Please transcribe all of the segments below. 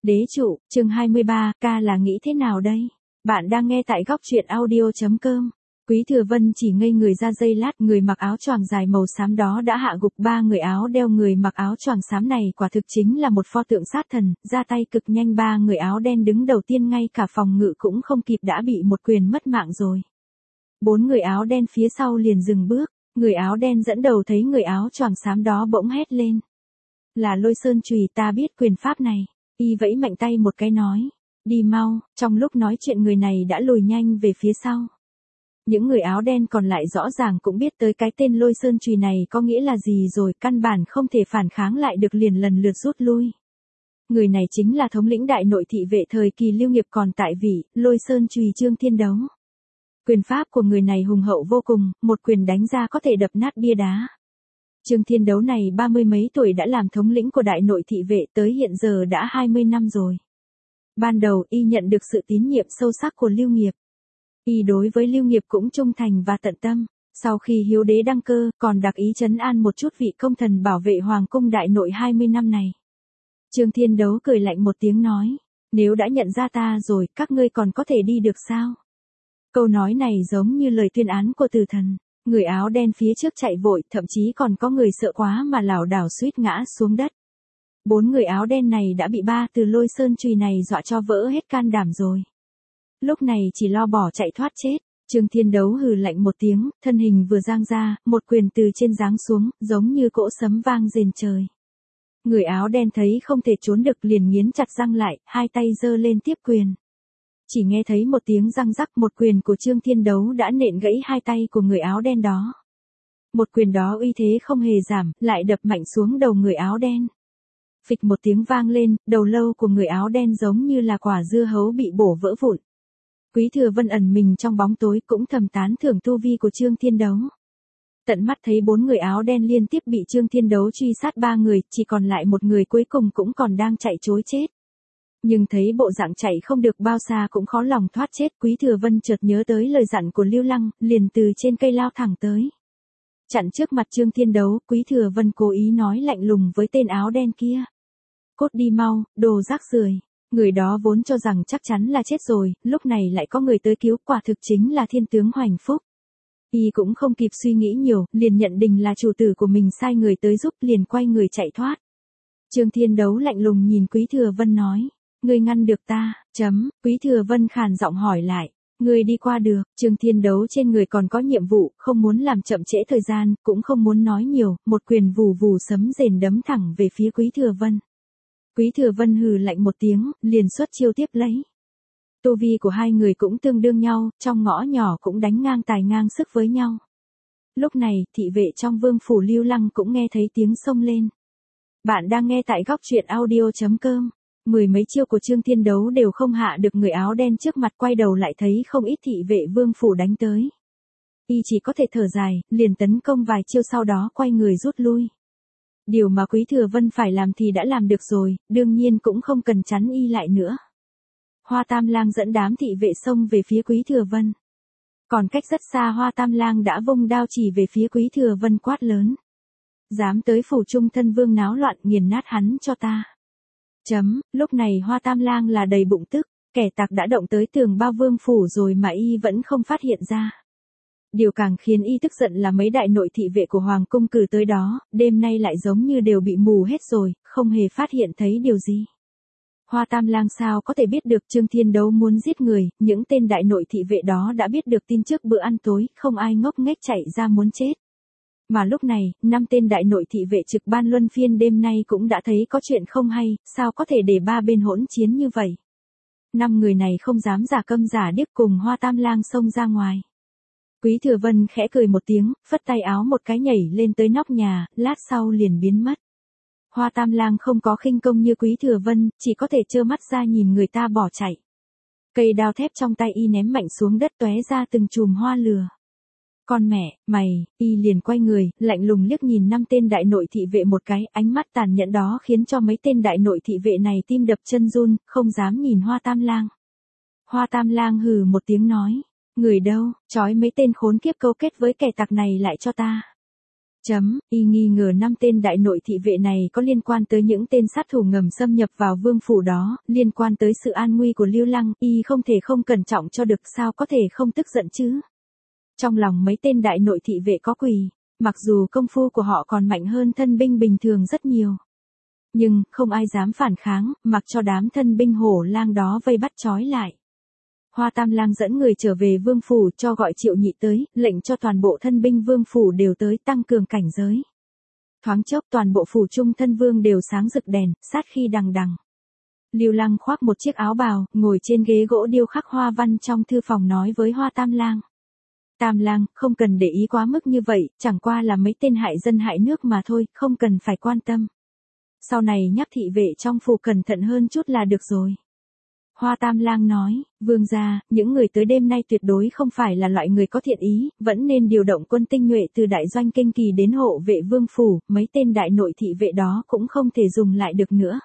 Đế trụ, chương 23, ca là nghĩ thế nào đây? Bạn đang nghe tại góc truyện audio.com. Quý Thừa Vân chỉ ngây người ra giây lát, người mặc áo choàng dài màu xám đó đã hạ gục ba người áo đeo. Người mặc áo choàng xám này quả thực chính là một pho tượng sát thần, ra tay cực nhanh. Ba người áo đen đứng đầu tiên ngay cả phòng ngự cũng không kịp đã bị một quyền mất mạng rồi. Bốn người áo đen phía sau liền dừng bước, người áo đen dẫn đầu thấy người áo choàng xám đó bỗng hét lên. Là Lôi Sơn Chùy, ta biết quyền pháp này. Y vẫy mạnh tay một cái nói, đi mau. Trong lúc nói chuyện người này đã lùi nhanh về phía sau. Những người áo đen còn lại rõ ràng cũng biết tới cái tên Lôi Sơn Chùy này có nghĩa là gì rồi, căn bản không thể phản kháng lại được, liền lần lượt rút lui. Người này chính là thống lĩnh đại nội thị vệ thời kỳ Lưu Nghiệp còn tại vị, Lôi Sơn Chùy Trương Thiên Đấu. Quyền pháp của người này hùng hậu vô cùng, một quyền đánh ra có thể đập nát bia đá. Trương Thiên Đấu này 30 mấy tuổi đã làm thống lĩnh của đại nội thị vệ, tới hiện giờ đã 20 năm rồi. Ban đầu y nhận được sự tín nhiệm sâu sắc của Lưu Nghiệp. Y đối với Lưu Nghiệp cũng trung thành và tận tâm. Sau khi Hiếu Đế đăng cơ, còn đặc ý trấn an một chút vị công thần bảo vệ hoàng cung đại nội 20 năm này. Trương Thiên Đấu cười lạnh một tiếng nói, nếu đã nhận ra ta rồi, các ngươi còn có thể đi được sao? Câu nói này giống như lời tuyên án của tử thần. Người áo đen phía trước chạy vội, thậm chí còn có người sợ quá mà lảo đảo suýt ngã xuống đất. Bốn người áo đen này đã bị ba từ Lôi Sơn Chùy này dọa cho vỡ hết can đảm rồi. Lúc này chỉ lo bỏ chạy thoát chết. Trương Thiên Đấu hừ lạnh một tiếng, thân hình vừa giang ra, một quyền từ trên giáng xuống, giống như cỗ sấm vang rền trời. Người áo đen thấy không thể trốn được liền nghiến chặt răng lại, hai tay giơ lên tiếp quyền. Chỉ nghe thấy một tiếng răng rắc, một quyền của Trương Thiên Đấu đã nện gãy hai tay của người áo đen đó. Một quyền đó uy thế không hề giảm, lại đập mạnh xuống đầu người áo đen. Phịch một tiếng vang lên, đầu lâu của người áo đen giống như là quả dưa hấu bị bổ vỡ vụn. Quý Thừa Vân ẩn mình trong bóng tối cũng thầm tán thưởng tu vi của Trương Thiên Đấu. Tận mắt thấy bốn người áo đen liên tiếp bị Trương Thiên Đấu truy sát, ba người, chỉ còn lại một người cuối cùng cũng còn đang chạy trối chết. Nhưng thấy bộ dạng chạy không được bao xa cũng khó lòng thoát chết, Quý Thừa Vân chợt nhớ tới lời dặn của Lưu Lăng, liền từ trên cây lao thẳng tới. Chặn trước mặt Trương Thiên Đấu, Quý Thừa Vân cố ý nói lạnh lùng với tên áo đen kia. Cốt đi mau, đồ rác rưởi. Người đó vốn cho rằng chắc chắn là chết rồi, lúc này lại có người tới cứu, quả thực chính là thiên tướng Hoành Phúc. Y cũng không kịp suy nghĩ nhiều, liền nhận định là chủ tử của mình sai người tới giúp, liền quay người chạy thoát. Trương Thiên Đấu lạnh lùng nhìn Quý Thừa Vân nói. Ngươi ngăn được ta, Quý Thừa Vân khàn giọng hỏi lại. Ngươi đi qua được. Trương Thiên Đấu trên người còn có nhiệm vụ, không muốn làm chậm trễ thời gian, cũng không muốn nói nhiều, một quyền vù vù sấm rền đấm thẳng về phía Quý Thừa Vân. Quý Thừa Vân hừ lạnh một tiếng, liền xuất chiêu tiếp lấy. Tu vi của hai người cũng tương đương nhau, trong ngõ nhỏ cũng đánh ngang tài ngang sức với nhau. Lúc này, thị vệ trong vương phủ Lưu Lăng cũng nghe thấy tiếng xông lên. Bạn đang nghe tại góc truyện audio.com. Mười mấy chiêu của Trương Thiên Đấu đều không hạ được người áo đen trước mặt, quay đầu lại thấy không ít thị vệ vương phủ đánh tới. Y chỉ có thể thở dài, liền tấn công vài chiêu sau đó quay người rút lui. Điều mà Quý Thừa Vân phải làm thì đã làm được rồi, đương nhiên cũng không cần chắn y lại nữa. Hoa Tam Lang dẫn đám thị vệ xông về phía Quý Thừa Vân. Còn cách rất xa Hoa Tam Lang đã vung đao chỉ về phía Quý Thừa Vân quát lớn. Dám tới phủ trung thân vương náo loạn, nghiền nát hắn cho ta. Lúc này Hoa Tam Lang là đầy bụng tức, kẻ tặc đã động tới tường bao vương phủ rồi mà y vẫn không phát hiện ra. Điều càng khiến y tức giận là mấy đại nội thị vệ của hoàng cung cử tới đó, đêm nay lại giống như đều bị mù hết rồi, không hề phát hiện thấy điều gì. Hoa Tam Lang sao có thể biết được Trương Thiên Đấu muốn giết người, những tên đại nội thị vệ đó đã biết được tin trước bữa ăn tối, không ai ngốc nghếch chạy ra muốn chết. Mà lúc này, 5 tên đại nội thị vệ trực ban luân phiên đêm nay cũng đã thấy có chuyện không hay, sao có thể để ba bên hỗn chiến như vậy. 5 người này không dám giả câm giả điếc cùng Hoa Tam Lang xông ra ngoài. Quý Thừa Vân khẽ cười một tiếng, phất tay áo một cái nhảy lên tới nóc nhà, lát sau liền biến mất. Hoa Tam Lang không có khinh công như Quý Thừa Vân, chỉ có thể trơ mắt ra nhìn người ta bỏ chạy. Cây đao thép trong tay y ném mạnh xuống đất tóe ra từng chùm hoa lửa. Con mẹ, mày, y liền quay người, lạnh lùng liếc nhìn 5 tên đại nội thị vệ một cái, ánh mắt tàn nhẫn đó khiến cho mấy tên đại nội thị vệ này tim đập chân run, không dám nhìn Hoa Tam Lang. Hoa Tam Lang hừ một tiếng nói, người đâu, trói mấy tên khốn kiếp câu kết với kẻ tặc này lại cho ta. Y nghi ngờ 5 tên đại nội thị vệ này có liên quan tới những tên sát thủ ngầm xâm nhập vào vương phủ đó, liên quan tới sự an nguy của Lưu Lăng, y không thể không cẩn trọng cho được, sao có thể không tức giận chứ. Trong lòng mấy tên đại nội thị vệ có quỳ, mặc dù công phu của họ còn mạnh hơn thân binh bình thường rất nhiều. Nhưng, không ai dám phản kháng, mặc cho đám thân binh hổ lang đó vây bắt trói lại. Hoa Tam Lang dẫn người trở về vương phủ cho gọi Triệu Nhị tới, lệnh cho toàn bộ thân binh vương phủ đều tới tăng cường cảnh giới. Thoáng chốc toàn bộ phủ trung thân vương đều sáng rực đèn, sát khí đằng đằng. Lưu Lăng khoác một chiếc áo bào, ngồi trên ghế gỗ điêu khắc hoa văn trong thư phòng nói với Hoa Tam Lang. Tam Lang, không cần để ý quá mức như vậy, chẳng qua là mấy tên hại dân hại nước mà thôi, không cần phải quan tâm. Sau này nhắc thị vệ trong phủ cẩn thận hơn chút là được rồi. Hoa Tam Lang nói, vương gia, những người tới đêm nay tuyệt đối không phải là loại người có thiện ý, vẫn nên điều động quân tinh nhuệ từ đại doanh Kinh Kỳ đến hộ vệ vương phủ, mấy tên đại nội thị vệ đó cũng không thể dùng lại được nữa.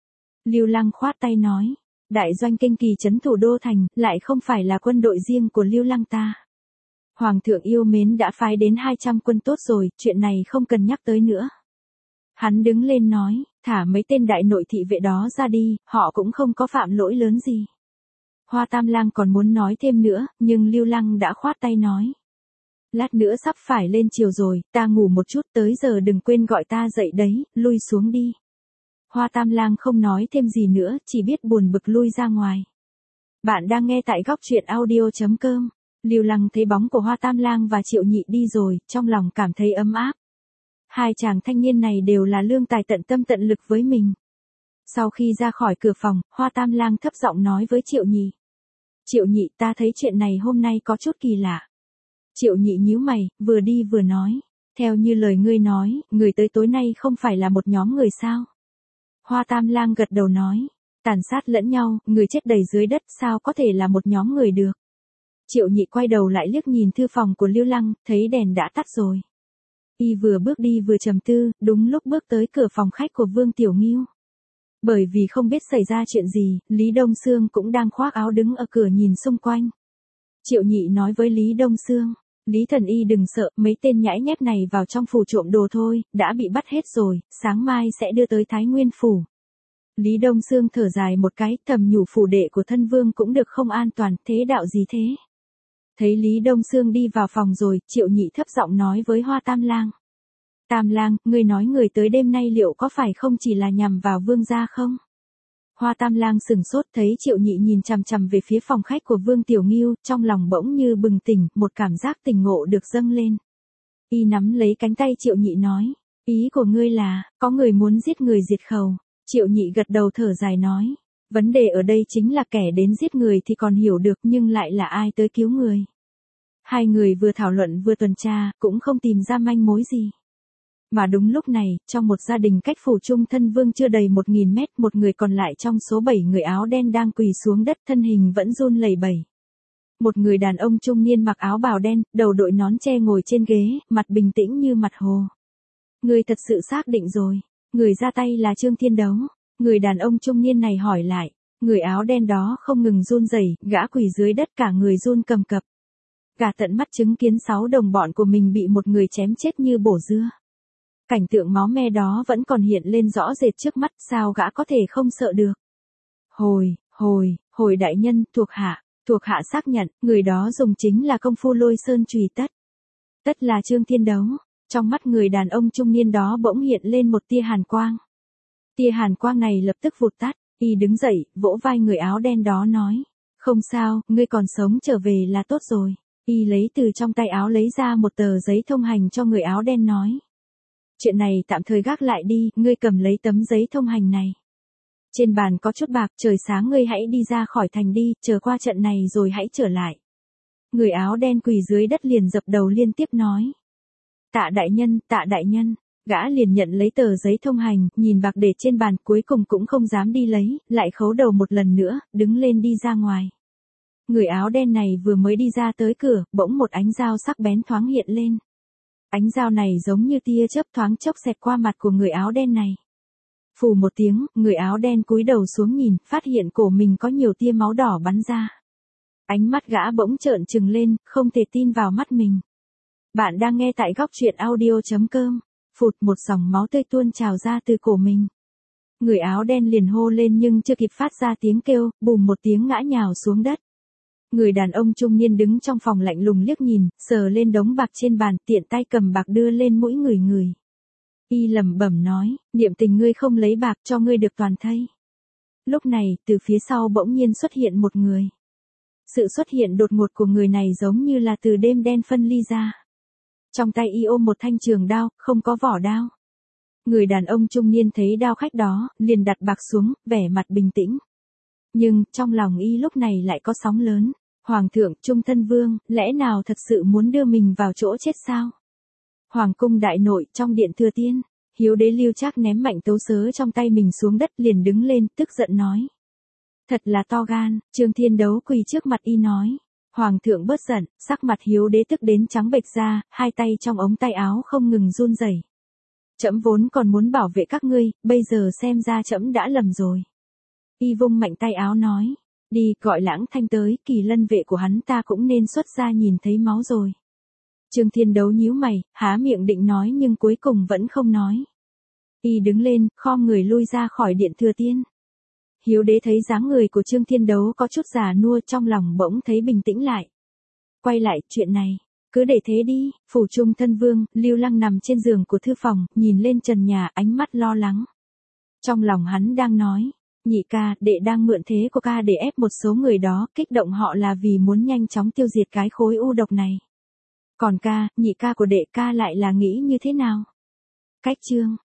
Lưu Lăng khoát tay nói, đại doanh Kinh Kỳ trấn thủ đô thành, lại không phải là quân đội riêng của Lưu Lăng ta. Hoàng thượng yêu mến đã phái đến 200 quân tốt rồi, chuyện này không cần nhắc tới nữa. Hắn đứng lên nói, thả mấy tên đại nội thị vệ đó ra đi, họ cũng không có phạm lỗi lớn gì. Hoa Tam Lang còn muốn nói thêm nữa, nhưng Lưu Lăng đã khoát tay nói. Lát nữa sắp phải lên chiều rồi, ta ngủ một chút, tới giờ đừng quên gọi ta dậy đấy, lui xuống đi. Hoa Tam Lang không nói thêm gì nữa, chỉ biết buồn bực lui ra ngoài. Bạn đang nghe tại góc truyện audio.com. Lưu Lăng thấy bóng của Hoa Tam Lang và Triệu Nhị đi rồi, trong lòng cảm thấy ấm áp. Hai chàng thanh niên này đều là lương tài tận tâm tận lực với mình. Sau khi ra khỏi cửa phòng, Hoa Tam Lang thấp giọng nói với Triệu Nhị. Triệu Nhị, ta thấy chuyện này hôm nay có chút kỳ lạ. Triệu Nhị nhíu mày, vừa đi vừa nói. Theo như lời ngươi nói, người tới tối nay không phải là một nhóm người sao? Hoa Tam Lang gật đầu nói. Tàn sát lẫn nhau, người chết đầy dưới đất, sao có thể là một nhóm người được? Triệu Nhị quay đầu lại liếc nhìn thư phòng của Lưu Lăng, thấy đèn đã tắt rồi. Y vừa bước đi vừa trầm tư, đúng lúc bước tới cửa phòng khách của Vương Tiểu Ngưu. Bởi vì không biết xảy ra chuyện gì, Lý Đông Sương cũng đang khoác áo đứng ở cửa nhìn xung quanh. Triệu Nhị nói với Lý Đông Sương, Lý Thần Y đừng sợ, mấy tên nhãi nhép này vào trong phủ trộm đồ thôi, đã bị bắt hết rồi, sáng mai sẽ đưa tới Thái Nguyên phủ. Lý Đông Sương thở dài một cái, thầm nhủ phủ đệ của thân vương cũng được không an toàn, thế đạo gì thế? Thấy Lý Đông Sương đi vào phòng rồi, Triệu Nhị thấp giọng nói với Hoa Tam Lang. Tam Lang, ngươi nói người tới đêm nay liệu có phải không chỉ là nhằm vào vương gia không? Hoa Tam Lang sừng sốt thấy Triệu Nhị nhìn chằm chằm về phía phòng khách của Vương Tiểu Ngưu, trong lòng bỗng như bừng tỉnh, một cảm giác tỉnh ngộ được dâng lên. Y nắm lấy cánh tay Triệu Nhị nói, ý của ngươi là, có người muốn giết người diệt khẩu. Triệu Nhị gật đầu thở dài nói. Vấn đề ở đây chính là kẻ đến giết người thì còn hiểu được nhưng lại là ai tới cứu người. Hai người vừa thảo luận vừa tuần tra, cũng không tìm ra manh mối gì. Mà đúng lúc này, trong một gia đình cách phủ trung thân vương chưa đầy 1000 mét, một người còn lại trong số 7 người áo đen đang quỳ xuống đất, thân hình vẫn run lẩy bẩy. Một người đàn ông trung niên mặc áo bào đen, đầu đội nón che ngồi trên ghế, mặt bình tĩnh như mặt hồ. Người thật sự xác định rồi, người ra tay là Trương Thiên Đấu. Người đàn ông trung niên này hỏi lại, người áo đen đó không ngừng run rẩy, gã quỳ dưới đất cả người run cầm cập. Gã tận mắt chứng kiến 6 đồng bọn của mình bị một người chém chết như bổ dưa. Cảnh tượng máu me đó vẫn còn hiện lên rõ rệt trước mắt, sao gã có thể không sợ được. Hồi đại nhân, thuộc hạ xác nhận, người đó dùng chính là công phu Lôi Sơn Chùy Tất. Tất là Trương Thiên Đấu. Trong mắt người đàn ông trung niên đó bỗng hiện lên một tia hàn quang. Tia hàn quang này lập tức vụt tắt, y đứng dậy, vỗ vai người áo đen đó nói. Không sao, ngươi còn sống trở về là tốt rồi. Y lấy từ trong tay áo lấy ra một tờ giấy thông hành cho người áo đen nói. Chuyện này tạm thời gác lại đi, ngươi cầm lấy tấm giấy thông hành này. Trên bàn có chút bạc, trời sáng ngươi hãy đi ra khỏi thành đi, chờ qua trận này rồi hãy trở lại. Người áo đen quỳ dưới đất liền dập đầu liên tiếp nói. Tạ đại nhân. Gã liền nhận lấy tờ giấy thông hành, nhìn bạc để trên bàn, cuối cùng cũng không dám đi lấy, lại khấu đầu một lần nữa, đứng lên đi ra ngoài. Người áo đen này vừa mới đi ra tới cửa, bỗng một ánh dao sắc bén thoáng hiện lên. Ánh dao này giống như tia chớp thoáng chốc xẹt qua mặt của người áo đen này. Phù một tiếng, người áo đen cúi đầu xuống nhìn, phát hiện cổ mình có nhiều tia máu đỏ bắn ra. Ánh mắt gã bỗng trợn trừng lên, không thể tin vào mắt mình. Bạn đang nghe tại góc truyện audio.com. Phụt, một dòng máu tươi tuôn trào ra từ cổ mình. Người áo đen liền hô lên nhưng chưa kịp phát ra tiếng kêu, bùm một tiếng ngã nhào xuống đất. Người đàn ông trung niên đứng trong phòng lạnh lùng liếc nhìn, sờ lên đống bạc trên bàn, tiện tay cầm bạc đưa lên mũi người. Y lẩm bẩm nói, niệm tình ngươi không lấy bạc cho ngươi được toàn thây. Lúc này, từ phía sau bỗng nhiên xuất hiện một người. Sự xuất hiện đột ngột của người này giống như là từ đêm đen phân ly ra. Trong tay y ôm một thanh trường đao, không có vỏ đao. Người đàn ông trung niên thấy đao khách đó, liền đặt bạc xuống, vẻ mặt bình tĩnh. Nhưng, trong lòng y lúc này lại có sóng lớn. Hoàng thượng, Trung Thân Vương, lẽ nào thật sự muốn đưa mình vào chỗ chết sao? Hoàng cung đại nội, trong điện Thừa Tiên, Hiếu đế Lưu Trác ném mạnh tấu sớ trong tay mình xuống đất liền đứng lên, tức giận nói. Thật là to gan, Trương Thiên Đấu quỳ trước mặt y nói. Hoàng thượng bớt giận, sắc mặt Hiếu đế tức đến trắng bệch ra, hai tay trong ống tay áo không ngừng run rẩy. Trẫm vốn còn muốn bảo vệ các ngươi, bây giờ xem ra trẫm đã lầm rồi. Y vung mạnh tay áo nói. Đi, gọi Lãng Thanh tới, Kỳ Lân vệ của hắn ta cũng nên xuất ra nhìn thấy máu rồi. Trương Thiên Đấu nhíu mày, há miệng định nói nhưng cuối cùng vẫn không nói. Y đứng lên, khom người lui ra khỏi điện Thừa Tiên. Hiếu đế thấy dáng người của Trương Thiên Đấu có chút già nua, trong lòng bỗng thấy bình tĩnh lại. Quay lại, chuyện này, cứ để thế đi. Phủ Trung Thân Vương, Lưu Lăng nằm trên giường của thư phòng, nhìn lên trần nhà, ánh mắt lo lắng. Trong lòng hắn đang nói, nhị ca, đệ đang mượn thế của ca để ép một số người đó, kích động họ là vì muốn nhanh chóng tiêu diệt cái khối u độc này. Còn ca, nhị ca của đệ ca lại là nghĩ như thế nào? Cách chương